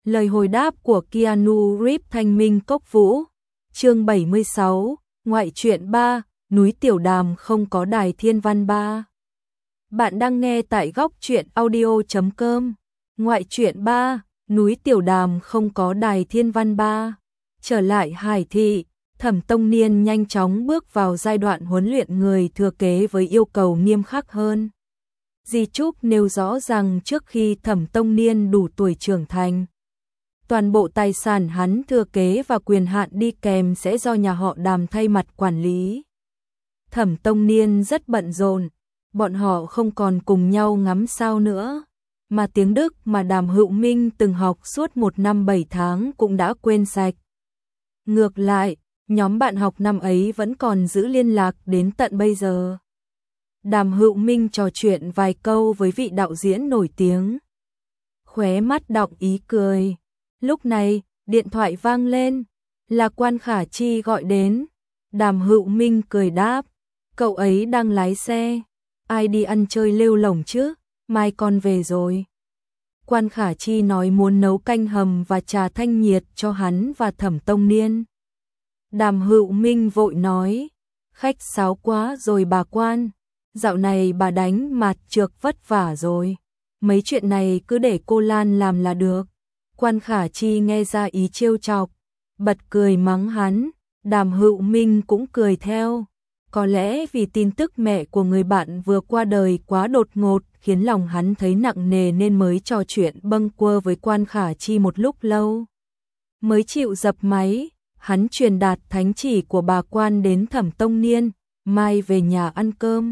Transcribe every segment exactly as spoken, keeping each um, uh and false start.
Lời hồi đáp của Keanu Reeves Thanh Minh Cốc Vũ. Chương bảy mươi sáu, Ngoại truyện ba, Núi Tiểu Đàm không có đài thiên văn ba. Bạn đang nghe tại góc truyện audio chấm com. Ngoại truyện ba, Núi Tiểu Đàm không có đài thiên văn ba. Trở lại Hải Thị, Thẩm Tông Niên nhanh chóng bước vào giai đoạn huấn luyện người thừa kế với yêu cầu nghiêm khắc hơn. Di chúc nêu rõ rằng trước khi Thẩm Tông Niên đủ tuổi trưởng thành, toàn bộ tài sản hắn thừa kế và quyền hạn đi kèm sẽ do nhà họ Đàm thay mặt quản lý. Thẩm Tông Niên rất bận rộn, bọn họ không còn cùng nhau ngắm sao nữa, mà tiếng Đức mà Đàm Hữu Minh từng học suốt một năm bảy tháng cũng đã quên sạch. Ngược lại, nhóm bạn học năm ấy vẫn còn giữ liên lạc đến tận bây giờ. Đàm Hữu Minh trò chuyện vài câu với vị đạo diễn nổi tiếng, khóe mắt đọng ý cười. Lúc này, điện thoại vang lên, là Quan Khả Chi gọi đến. Đàm Hữu Minh cười đáp, cậu ấy đang lái xe, ai đi ăn chơi lêu lổng chứ, mai con về rồi. Quan Khả Chi nói muốn nấu canh hầm và trà thanh nhiệt cho hắn và Thẩm Tông Niên. Đàm Hữu Minh vội nói, khách sáo quá rồi bà Quan, dạo này bà đánh mạt trược vất vả rồi, mấy chuyện này cứ để cô Lan làm là được. Quan Khả Chi nghe ra ý trêu chọc, bật cười mắng hắn. Đàm Hữu Minh cũng cười theo. Có lẽ vì tin tức mẹ của người bạn vừa qua đời quá đột ngột khiến lòng hắn thấy nặng nề nên mới trò chuyện bâng quơ với Quan Khả Chi một lúc lâu. Mới chịu dập máy, hắn truyền đạt thánh chỉ của bà Quan đến Thẩm Tông Niên, mai về nhà ăn cơm.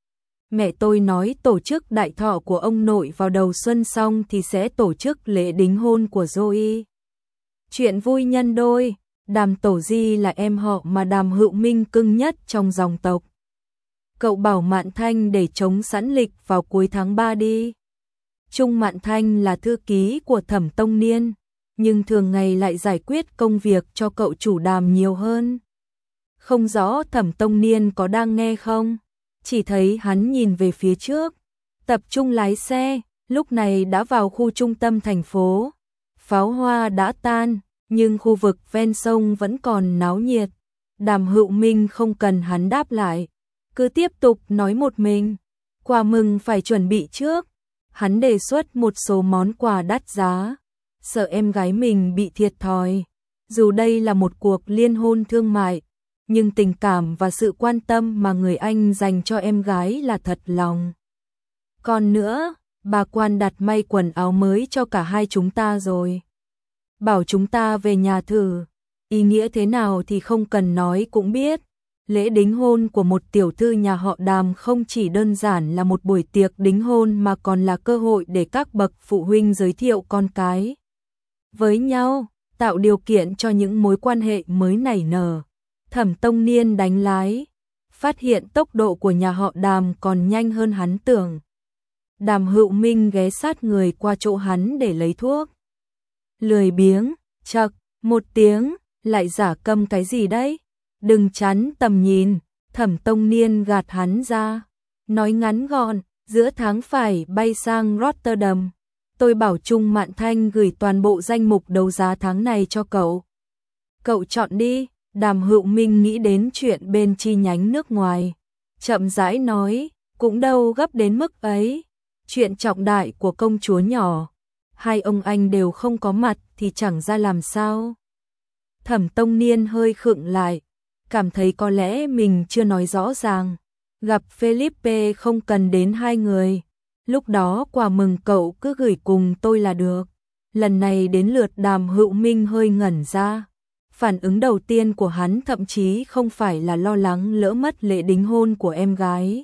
Mẹ tôi nói tổ chức đại thọ của ông nội vào đầu xuân xong thì sẽ tổ chức lễ đính hôn của Zoe. Chuyện vui nhân đôi, Đàm Tổ Di là em họ mà Đàm Hữu Minh cưng nhất trong dòng tộc. Cậu bảo Mạn Thanh để chống sẵn lịch vào cuối tháng ba đi. Trung Mạn Thanh là thư ký của Thẩm Tông Niên, nhưng thường ngày lại giải quyết công việc cho cậu chủ Đàm nhiều hơn. Không rõ Thẩm Tông Niên có đang nghe không? Chỉ thấy hắn nhìn về phía trước, tập trung lái xe, lúc này đã vào khu trung tâm thành phố. Pháo hoa đã tan, nhưng khu vực ven sông vẫn còn náo nhiệt. Đàm Hữu Minh không cần hắn đáp lại, cứ tiếp tục nói một mình. Quà mừng phải chuẩn bị trước. Hắn đề xuất một số món quà đắt giá, sợ em gái mình bị thiệt thòi. Dù đây là một cuộc liên hôn thương mại, nhưng tình cảm và sự quan tâm mà người anh dành cho em gái là thật lòng. Còn nữa, bà Quan đặt may quần áo mới cho cả hai chúng ta rồi. Bảo chúng ta về nhà thử, ý nghĩa thế nào thì không cần nói cũng biết. Lễ đính hôn của một tiểu thư nhà họ Đàm không chỉ đơn giản là một buổi tiệc đính hôn mà còn là cơ hội để các bậc phụ huynh giới thiệu con cái với nhau, tạo điều kiện cho những mối quan hệ mới nảy nở. Thẩm Tông Niên đánh lái, phát hiện tốc độ của nhà họ Đàm còn nhanh hơn hắn tưởng. Đàm Hữu Minh ghé sát người qua chỗ hắn để lấy thuốc. Lười biếng, chậc, một tiếng, lại giả câm cái gì đấy? Đừng chắn tầm nhìn. Thẩm Tông Niên gạt hắn ra, nói ngắn gọn, giữa tháng phải bay sang Rotterdam. Tôi bảo Trung Mạn Thanh gửi toàn bộ danh mục đấu giá tháng này cho cậu. Cậu chọn đi. Đàm Hữu Minh nghĩ đến chuyện bên chi nhánh nước ngoài, chậm rãi nói, cũng đâu gấp đến mức ấy. Chuyện trọng đại của công chúa nhỏ, hai ông anh đều không có mặt thì chẳng ra làm sao. Thẩm Tông Niên hơi khựng lại, cảm thấy có lẽ mình chưa nói rõ ràng. Gặp Felipe không cần đến hai người, lúc đó quà mừng cậu cứ gửi cùng tôi là được. Lần này đến lượt Đàm Hữu Minh hơi ngẩn ra. Phản ứng đầu tiên của hắn thậm chí không phải là lo lắng lỡ mất lễ đính hôn của em gái,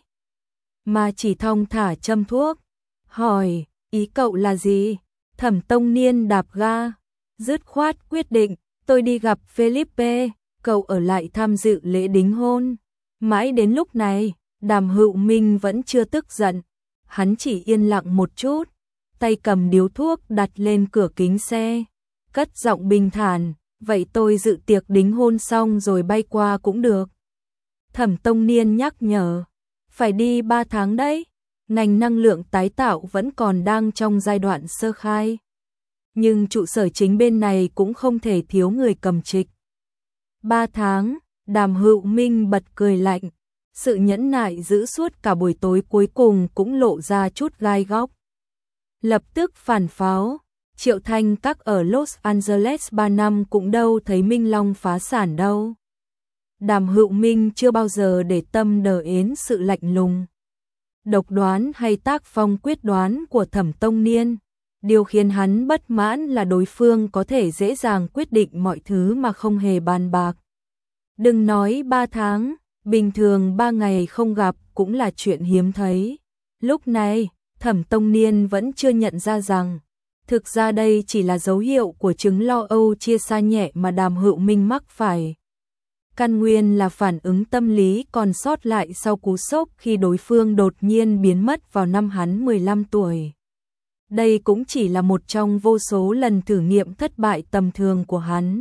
mà chỉ thong thả châm thuốc. Hỏi, ý cậu là gì? Thẩm Tông Niên đạp ga, dứt khoát quyết định, tôi đi gặp Felipe, cậu ở lại tham dự lễ đính hôn. Mãi đến lúc này, Đàm Hữu Minh vẫn chưa tức giận, hắn chỉ yên lặng một chút, tay cầm điếu thuốc đặt lên cửa kính xe, cất giọng bình thản. Vậy tôi dự tiệc đính hôn xong rồi bay qua cũng được. Thẩm Tông Niên nhắc nhở, phải đi ba tháng đấy, ngành năng lượng tái tạo vẫn còn đang trong giai đoạn sơ khai. nhưng trụ sở chính bên này cũng không thể thiếu người cầm trịch. Ba tháng, Đàm Hữu Minh bật cười lạnh, sự nhẫn nại giữ suốt cả buổi tối cuối cùng cũng lộ ra chút gai góc. Lập tức phản pháo, Triệu Thanh Các ở Los Angeles ba năm cũng đâu thấy Minh Long phá sản đâu. Đàm Hữu Minh chưa bao giờ để tâm đờ yến sự lạnh lùng, độc đoán hay tác phong quyết đoán của Thẩm Tông Niên. Điều khiến hắn bất mãn là đối phương có thể dễ dàng quyết định mọi thứ mà không hề bàn bạc. Đừng nói ba tháng, bình thường ba ngày không gặp cũng là chuyện hiếm thấy. Lúc này, Thẩm Tông Niên vẫn chưa nhận ra rằng, thực ra đây chỉ là dấu hiệu của chứng lo âu chia xa nhẹ mà Đàm Hữu Minh mắc phải. Căn nguyên là phản ứng tâm lý còn sót lại sau cú sốc khi đối phương đột nhiên biến mất vào năm hắn mười lăm tuổi. Đây cũng chỉ là một trong vô số lần thử nghiệm thất bại tầm thường của hắn.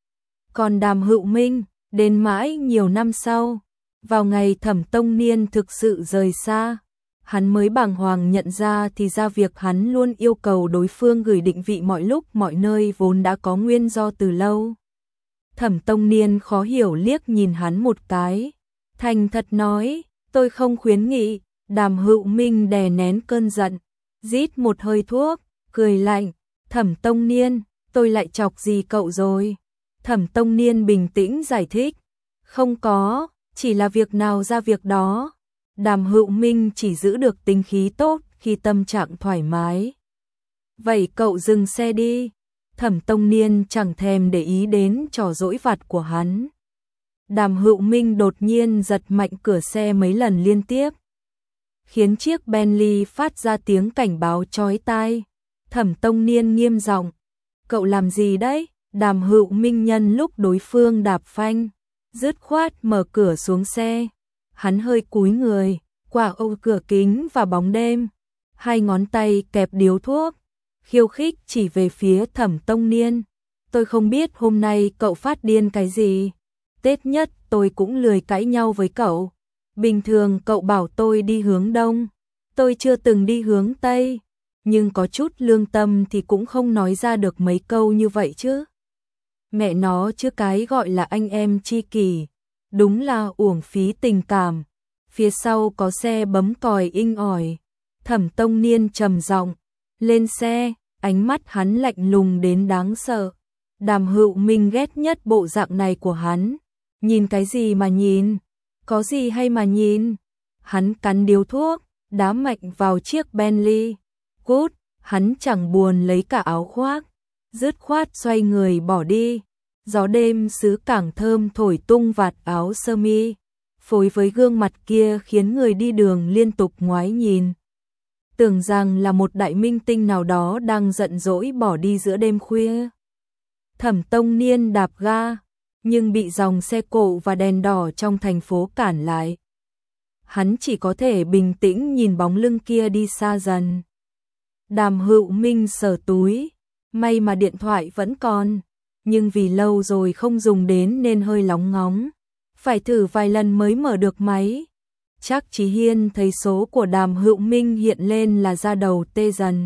Còn Đàm Hữu Minh, đến mãi nhiều năm sau, vào ngày Thẩm Tông Niên thực sự rời xa, hắn mới bàng hoàng nhận ra thì ra việc hắn luôn yêu cầu đối phương gửi định vị mọi lúc mọi nơi vốn đã có nguyên do từ lâu. Thẩm Tông Niên khó hiểu liếc nhìn hắn một cái, thành thật nói, tôi không khuyến nghị. Đàm Hữu Minh đè nén cơn giận, rít một hơi thuốc, cười lạnh, Thẩm Tông Niên, tôi lại chọc gì cậu rồi? Thẩm Tông Niên bình tĩnh giải thích, không có, chỉ là việc nào ra việc đó. Đàm Hữu Minh chỉ giữ được tính khí tốt khi tâm trạng thoải mái. Vậy cậu dừng xe đi. Thẩm Tông Niên chẳng thèm để ý đến trò dỗi vặt của hắn. Đàm Hữu Minh đột nhiên giật mạnh cửa xe mấy lần liên tiếp, khiến chiếc Bentley phát ra tiếng cảnh báo chói tai. Thẩm Tông Niên nghiêm giọng, cậu làm gì đấy? Đàm Hữu Minh nhân lúc đối phương đạp phanh, dứt khoát mở cửa xuống xe. Hắn hơi cúi người, qua ô cửa kính và bóng đêm, hai ngón tay kẹp điếu thuốc, khiêu khích chỉ về phía Thẩm Tông Niên. Tôi không biết hôm nay cậu phát điên cái gì. Tết nhất tôi cũng lười cãi nhau với cậu. Bình thường cậu bảo tôi đi hướng đông, tôi chưa từng đi hướng tây, nhưng có chút lương tâm thì cũng không nói ra được mấy câu như vậy chứ. Mẹ nó chứ cái gọi là anh em tri kỷ, đúng là uổng phí tình cảm. Phía sau có xe bấm còi inh ỏi. Thẩm Tông Niên trầm giọng, lên xe, ánh mắt hắn lạnh lùng đến đáng sợ. Đàm Hữu Minh ghét nhất bộ dạng này của hắn. Nhìn cái gì mà nhìn? Có gì hay mà nhìn? Hắn cắn điếu thuốc, đá mạnh vào chiếc Bentley. Cút, hắn chẳng buồn lấy cả áo khoác, dứt khoát xoay người bỏ đi. Gió đêm xứ Cảng thơm thổi tung vạt áo sơ mi, phối với gương mặt kia khiến người đi đường liên tục ngoái nhìn, tưởng rằng là một đại minh tinh nào đó đang giận dỗi bỏ đi giữa đêm khuya. Thẩm Tông Niên đạp ga, nhưng bị dòng xe cộ và đèn đỏ trong thành phố cản lại. Hắn chỉ có thể bình tĩnh nhìn bóng lưng kia đi xa dần. Đàm Hữu Minh sờ túi, may mà điện thoại vẫn còn, nhưng vì lâu rồi không dùng đến nên hơi lóng ngóng, phải thử vài lần mới mở được máy. Trác Chí Hiên thấy số của Đàm Hữu Minh hiện lên là da đầu tê dần.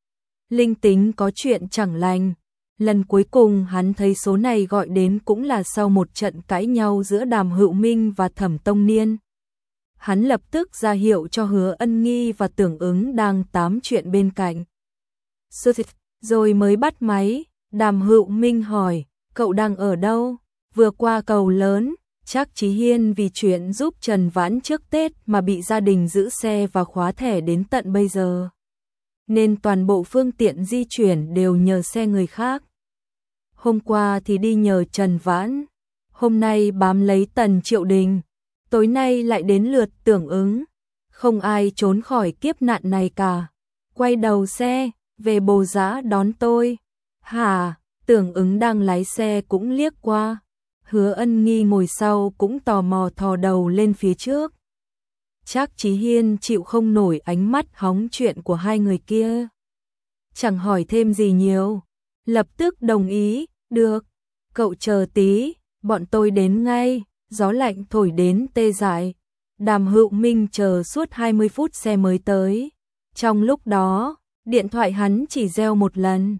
Linh tính có chuyện chẳng lành. Lần cuối cùng hắn thấy số này gọi đến cũng là sau một trận cãi nhau giữa Đàm Hữu Minh và Thẩm Tông Niên. Hắn lập tức ra hiệu cho Hứa Ân Nghi và Tưởng Ứng đang tám chuyện bên cạnh. Rồi mới bắt máy. Đàm Hữu Minh hỏi, cậu đang ở đâu? Vừa qua cầu lớn. Trác Chí Hiên vì chuyện giúp Trần Vãn trước Tết mà bị gia đình giữ xe và khóa thẻ đến tận bây giờ, nên toàn bộ phương tiện di chuyển đều nhờ xe người khác. Hôm qua thì đi nhờ Trần Vãn, hôm nay bám lấy Tần Triệu Đình, tối nay lại đến lượt Tưởng Ứng. Không ai trốn khỏi kiếp nạn này cả. Quay đầu xe, về Bồ Giã đón tôi. Hả? Tưởng Ứng đang lái xe cũng liếc qua. Hứa Ân Nghi ngồi sau cũng tò mò thò đầu lên phía trước. Trác Chí Hiên chịu không nổi ánh mắt hóng chuyện của hai người kia, chẳng hỏi thêm gì nhiều, lập tức đồng ý, được, cậu chờ tí, bọn tôi đến ngay. Gió lạnh thổi đến tê dại. Đàm Hữu Minh chờ suốt hai mươi phút xe mới tới. Trong lúc đó, điện thoại hắn chỉ reo một lần,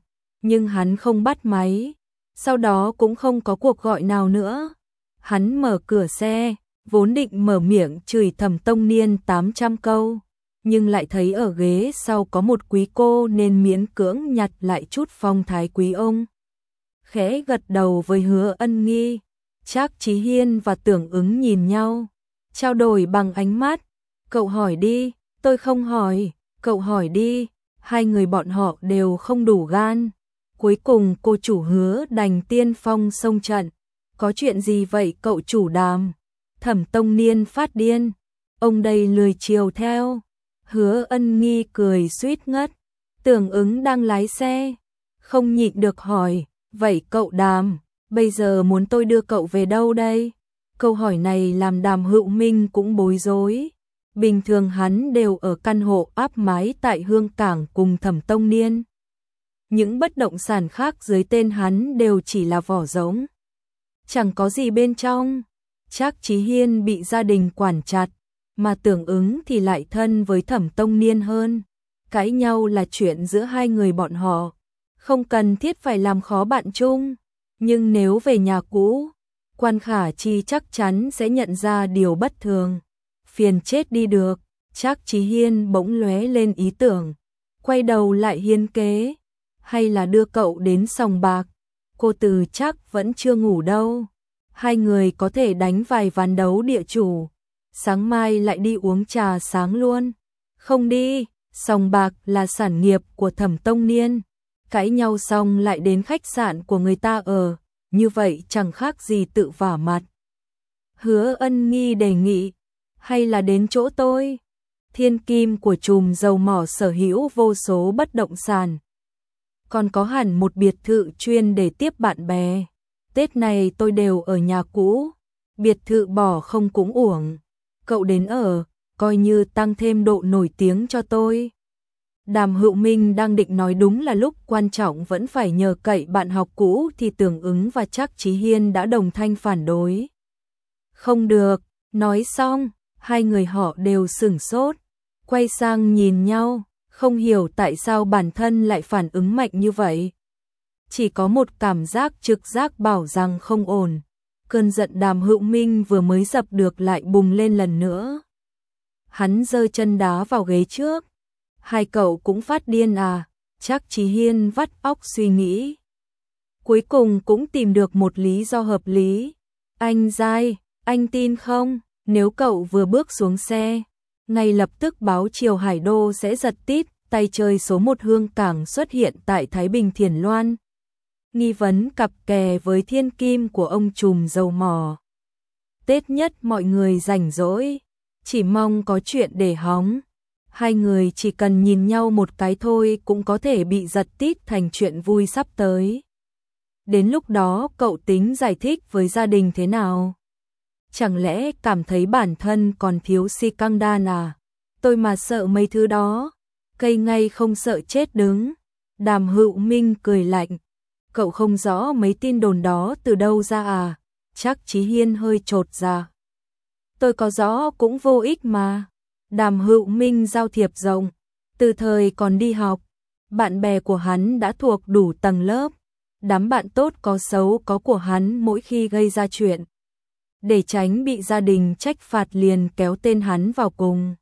nhưng hắn không bắt máy, sau đó cũng không có cuộc gọi nào nữa. Hắn mở cửa xe, vốn định mở miệng chửi Thẩm Tông Niên tám trăm câu, nhưng lại thấy ở ghế sau có một quý cô nên miễn cưỡng nhặt lại chút phong thái quý ông. Khẽ gật đầu với Hứa Ân Nghi, Trác Chí Hiên và Tưởng Ứng nhìn nhau, trao đổi bằng ánh mắt. Cậu hỏi đi, tôi không hỏi, cậu hỏi đi. Hai người bọn họ đều không đủ gan. Cuối cùng cô chủ Hứa đành tiên phong xông trận. Có chuyện gì vậy cậu chủ Đàm? Thẩm Tông Niên phát điên. Ông đây lười chiều theo. Hứa Ân Nghi cười suýt ngất. Tưởng Ứng đang lái xe, không nhịn được hỏi, vậy cậu Đàm, bây giờ muốn tôi đưa cậu về đâu đây? Câu hỏi này làm Đàm Hữu Minh cũng bối rối. Bình thường hắn đều ở căn hộ áp mái tại Hương Cảng cùng Thẩm Tông Niên. Những bất động sản khác dưới tên hắn đều chỉ là vỏ rỗng, chẳng có gì bên trong. Trác Chí Hiên bị gia đình quản chặt, mà Tưởng Ứng thì lại thân với Thẩm Tông Niên hơn. Cãi nhau là chuyện giữa hai người bọn họ, không cần thiết phải làm khó bạn chung. Nhưng nếu về nhà cũ, Quan Khả Chi chắc chắn sẽ nhận ra điều bất thường. Phiền chết đi được. Trác Chí Hiên bỗng lóe lên ý tưởng, quay đầu lại hiên kế, hay là đưa cậu đến sòng bạc. Cô Từ chắc vẫn chưa ngủ đâu, hai người có thể đánh vài ván đấu địa chủ, sáng mai lại đi uống trà sáng luôn. Không đi, sòng bạc là sản nghiệp của Thẩm Tông Niên, cãi nhau xong lại đến khách sạn của người ta ở, như vậy chẳng khác gì tự vả mặt. Hứa Ân Nghi đề nghị, hay là đến chỗ tôi. Thiên kim của chùm dầu mỏ sở hữu vô số bất động sản, còn có hẳn một biệt thự chuyên để tiếp bạn bè. Tết này tôi đều ở nhà cũ, biệt thự bỏ không cũng uổng. Cậu đến ở, coi như tăng thêm độ nổi tiếng cho tôi. Đàm Hữu Minh đang định nói đúng là lúc quan trọng vẫn phải nhờ cậy bạn học cũ thì Tưởng Ứng và Trác Chí Hiên đã đồng thanh phản đối. Không được, nói xong, hai người họ đều sửng sốt, quay sang nhìn nhau, không hiểu tại sao bản thân lại phản ứng mạnh như vậy. Chỉ có một cảm giác trực giác bảo rằng không ổn. Cơn giận Đàm Hữu Minh vừa mới dập được lại bùng lên lần nữa. Hắn giơ chân đá vào ghế trước. Hai cậu cũng phát điên à? Trác Chí Hiên vắt óc suy nghĩ. Cuối cùng cũng tìm được một lý do hợp lý. Anh dai, anh tin không? Nếu cậu vừa bước xuống xe, ngay lập tức báo Triều Hải Đô sẽ giật tít, tay chơi số một Hương Cảng xuất hiện tại Thái Bình Thiền Loan. Nghi vấn cặp kè với thiên kim của ông trùm dầu mỏ. Tết nhất mọi người rảnh rỗi, chỉ mong có chuyện để hóng. Hai người chỉ cần nhìn nhau một cái thôi cũng có thể bị giật tít thành chuyện vui sắp tới. Đến lúc đó cậu tính giải thích với gia đình thế nào? Chẳng lẽ cảm thấy bản thân còn thiếu si căng đan à? Tôi mà sợ mấy thứ đó, cây ngay không sợ chết đứng. Đàm Hữu Minh cười lạnh. Cậu không rõ mấy tin đồn đó từ đâu ra à? Trác Chí Hiên hơi chột dạ. Tôi có rõ cũng vô ích mà. Đàm Hữu Minh giao thiệp rộng, từ thời còn đi học, bạn bè của hắn đã thuộc đủ tầng lớp. Đám bạn tốt có xấu có của hắn mỗi khi gây ra chuyện, để tránh bị gia đình trách phạt liền kéo tên hắn vào cùng.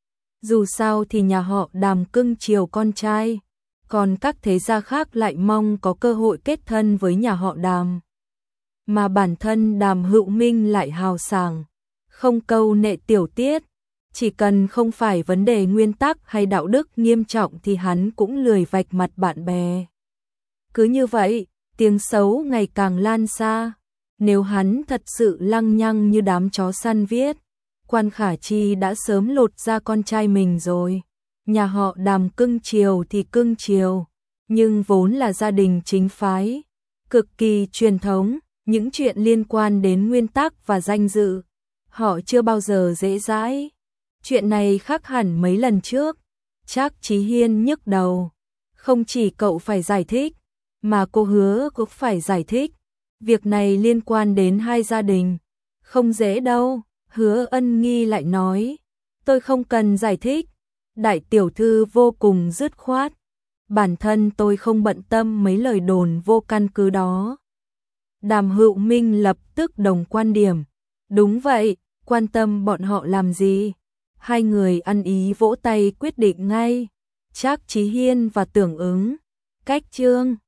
Dù sao thì nhà họ Đàm cưng chiều con trai, còn các thế gia khác lại mong có cơ hội kết thân với nhà họ Đàm. Mà bản thân Đàm Hữu Minh lại hào sảng, không câu nệ tiểu tiết, chỉ cần không phải vấn đề nguyên tắc hay đạo đức nghiêm trọng thì hắn cũng lười vạch mặt bạn bè. Cứ như vậy, tiếng xấu ngày càng lan xa. Nếu hắn thật sự lăng nhăng như đám chó săn viết, Quan Khả Chi đã sớm lột ra con trai mình rồi. Nhà họ Đàm cưng chiều thì cưng chiều, nhưng vốn là gia đình chính phái, cực kỳ truyền thống, những chuyện liên quan đến nguyên tắc và danh dự, họ chưa bao giờ dễ dãi. Chuyện này khác hẳn mấy lần trước. Trác Chí Hiên nhức đầu. Không chỉ cậu phải giải thích, mà cô Hứa cũng phải giải thích. Việc này liên quan đến hai gia đình, không dễ đâu. Hứa Ân Nghi lại nói, tôi không cần giải thích. Đại tiểu thư vô cùng dứt khoát. Bản thân tôi không bận tâm mấy lời đồn vô căn cứ đó. Đàm Hữu Minh lập tức đồng quan điểm. Đúng vậy, quan tâm bọn họ làm gì? Hai người ăn ý vỗ tay quyết định ngay. Trác Chí Hiên và Tưởng Ứng, cách chương